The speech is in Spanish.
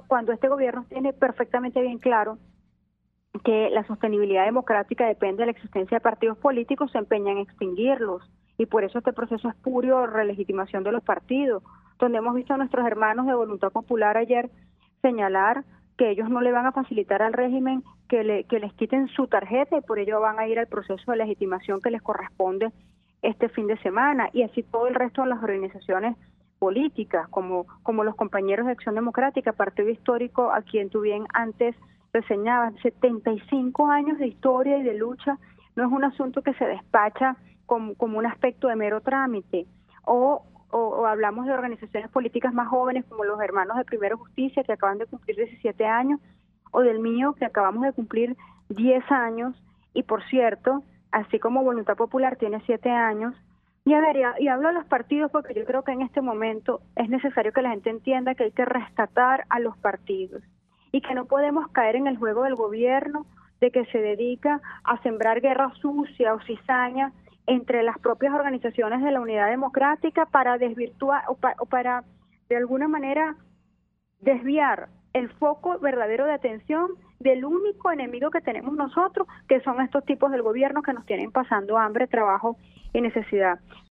cuando este gobierno tiene perfectamente bien claro que la sostenibilidad democrática depende de la existencia de partidos políticos, se empeña en extinguirlos. Y por eso este proceso espurio de relegitimación de los partidos, donde hemos visto a nuestros hermanos de Voluntad Popular ayer señalar que ellos no le van a facilitar al régimen que les quiten su tarjeta y por ello van a ir al proceso de legitimación que les corresponde este fin de semana, y así todo el resto de las organizaciones políticas, como los compañeros de Acción Democrática, partido histórico a quien tú bien antes reseñabas, 75 años de historia y de lucha, no es un asunto que se despacha como un aspecto de mero trámite, o hablamos de organizaciones políticas más jóvenes como los hermanos de Primero Justicia que acaban de cumplir 17 años, o del mío que acabamos de cumplir 10 años, y por cierto, así como Voluntad Popular tiene 7 años, y a ver, y hablo de los partidos porque yo creo que en este momento es necesario que la gente entienda que hay que rescatar a los partidos y que no podemos caer en el juego del gobierno de que se dedica a sembrar guerra sucia o cizaña entre las propias organizaciones de la Unidad Democrática para desvirtuar o para de alguna manera desviar el foco verdadero de atención del único enemigo que tenemos nosotros, que son estos tipos del gobierno que nos tienen pasando hambre, trabajo y necesidad.